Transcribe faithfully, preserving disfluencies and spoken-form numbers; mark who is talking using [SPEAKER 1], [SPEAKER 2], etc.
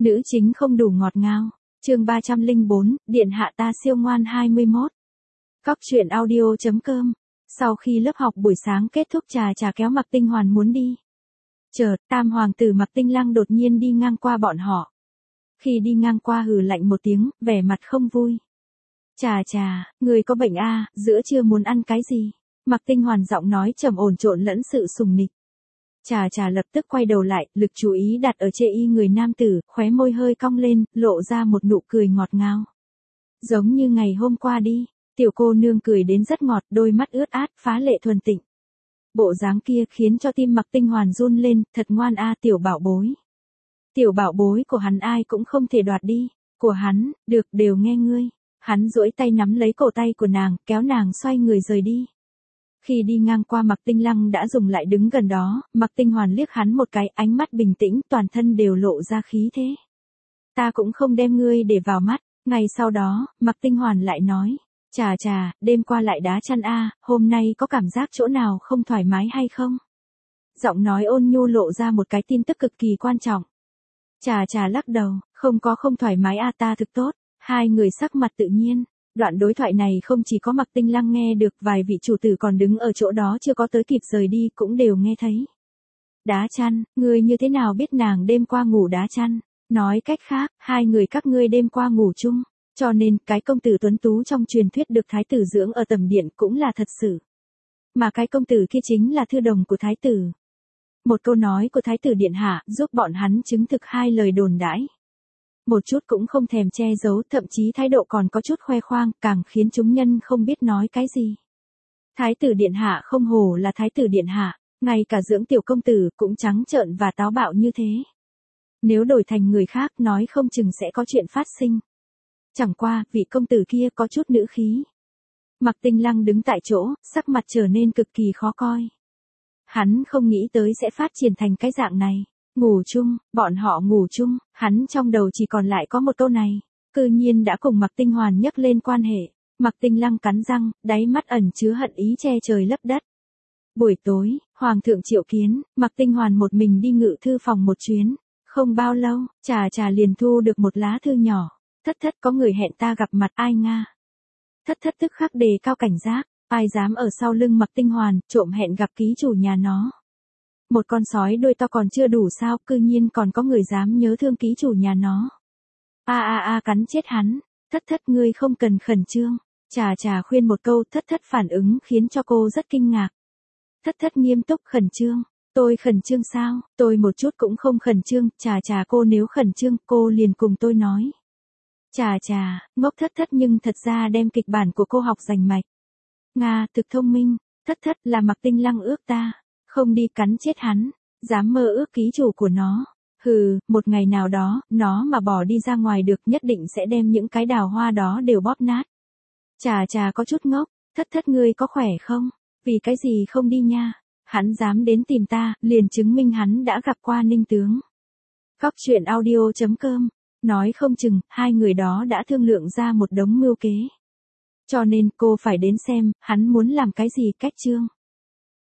[SPEAKER 1] Nữ chính không đủ ngọt ngào. Chương ba trăm lẻ bốn, điện hạ ta siêu ngoan hai mươi mốt. Cóc truyện audio chấm com. Sau khi lớp học buổi sáng kết thúc, Trà Trà kéo Mạc Tinh Hoàn muốn đi. Chợt, tam hoàng tử Mạc Tinh Lăng đột nhiên đi ngang qua bọn họ. Khi đi ngang qua hừ lạnh một tiếng, vẻ mặt không vui. Trà Trà, người có bệnh a, giữa trưa muốn ăn cái gì? Mạc Tinh Hoàn giọng nói trầm ổn trộn lẫn sự sùng nịch. Trà Trà lập tức quay đầu lại, lực chú ý đặt ở chê y người nam tử, khóe môi hơi cong lên, lộ ra một nụ cười ngọt ngào. Giống như ngày hôm qua đi, tiểu cô nương cười đến rất ngọt, đôi mắt ướt át, phá lệ thuần tịnh. Bộ dáng kia khiến cho tim Mạc Tinh Hoàn run lên, thật ngoan a tiểu bảo bối. Tiểu bảo bối của hắn ai cũng không thể đoạt đi, của hắn, được đều nghe ngươi. Hắn duỗi tay nắm lấy cổ tay của nàng, kéo nàng xoay người rời đi. Khi đi ngang qua Mạc Tinh Lăng đã dùng lại đứng gần đó, Mạc Tinh Hoàn liếc hắn một cái, ánh mắt bình tĩnh, toàn thân đều lộ ra khí thế. Ta cũng không đem ngươi để vào mắt. Ngày sau đó, Mạc Tinh Hoàn lại nói, Trà Trà, đêm qua lại đá chăn a, hôm nay có cảm giác chỗ nào không thoải mái hay không? Giọng nói ôn nhu lộ ra một cái tin tức cực kỳ quan trọng. Trà Trà lắc đầu, không có không thoải mái a, ta thực tốt. Hai người sắc mặt tự nhiên. Đoạn đối thoại này không chỉ có Mạc Tinh Lăng nghe được, vài vị chủ tử còn đứng ở chỗ đó chưa có tới kịp rời đi cũng đều nghe thấy. Đá chăn, ngươi như thế nào biết nàng đêm qua ngủ đá chăn? Nói cách khác, hai người các ngươi đêm qua ngủ chung, cho nên cái công tử tuấn tú trong truyền thuyết được thái tử dưỡng ở tầm điện cũng là thật sự. Mà cái công tử kia chính là thư đồng của thái tử. Một câu nói của thái tử điện hạ giúp bọn hắn chứng thực hai lời đồn đãi. Một chút cũng không thèm che giấu, thậm chí thái độ còn có chút khoe khoang, càng khiến chúng nhân không biết nói cái gì. Thái tử điện hạ không hổ là thái tử điện hạ, ngay cả dưỡng tiểu công tử cũng trắng trợn và táo bạo như thế. Nếu đổi thành người khác nói không chừng sẽ có chuyện phát sinh. Chẳng qua, vị công tử kia có chút nữ khí. Mạc Tinh Lăng đứng tại chỗ, sắc mặt trở nên cực kỳ khó coi. Hắn không nghĩ tới sẽ phát triển thành cái dạng này. Ngủ chung, bọn họ ngủ chung, hắn trong đầu chỉ còn lại có một câu này. Cư nhiên đã cùng Mạc Tinh Hoàn nhắc lên quan hệ. Mạc Tinh Lăng cắn răng, đáy mắt ẩn chứa hận ý che trời lấp đất. Buổi tối, Hoàng thượng triệu kiến, Mạc Tinh Hoàn một mình đi ngự thư phòng một chuyến. Không bao lâu, Trà Trà liền thu được một lá thư nhỏ. Thất thất có người hẹn ta gặp mặt ai nga. Thất thất tức khắc đề cao cảnh giác, ai dám ở sau lưng Mạc Tinh Hoàn, trộm hẹn gặp ký chủ nhà nó. Một con sói đuôi to còn chưa đủ sao, cư nhiên còn có người dám nhớ thương ký chủ nhà nó. A a a cắn chết hắn, thất thất ngươi không cần khẩn trương. Trà Trà khuyên một câu, thất thất phản ứng khiến cho cô rất kinh ngạc. Thất thất nghiêm túc khẩn trương, tôi khẩn trương sao, tôi một chút cũng không khẩn trương, Trà Trà cô nếu khẩn trương, cô liền cùng tôi nói. Trà Trà, ngốc thất thất nhưng thật ra đem kịch bản của cô học rành mạch. Nga, thực thông minh, thất thất là Mạc Tinh Lăng ước ta. Không đi cắn chết hắn, dám mơ ước ký chủ của nó. Hừ, một ngày nào đó, nó mà bỏ đi ra ngoài được nhất định sẽ đem những cái đào hoa đó đều bóp nát. Trà Trà có chút ngốc, thất thất ngươi có khỏe không? Vì cái gì không đi nha? Hắn dám đến tìm ta, liền chứng minh hắn đã gặp qua Ninh tướng. Cóc truyện audio chấm com, nói không chừng, hai người đó đã thương lượng ra một đống mưu kế. Cho nên cô phải đến xem, hắn muốn làm cái gì cách chương.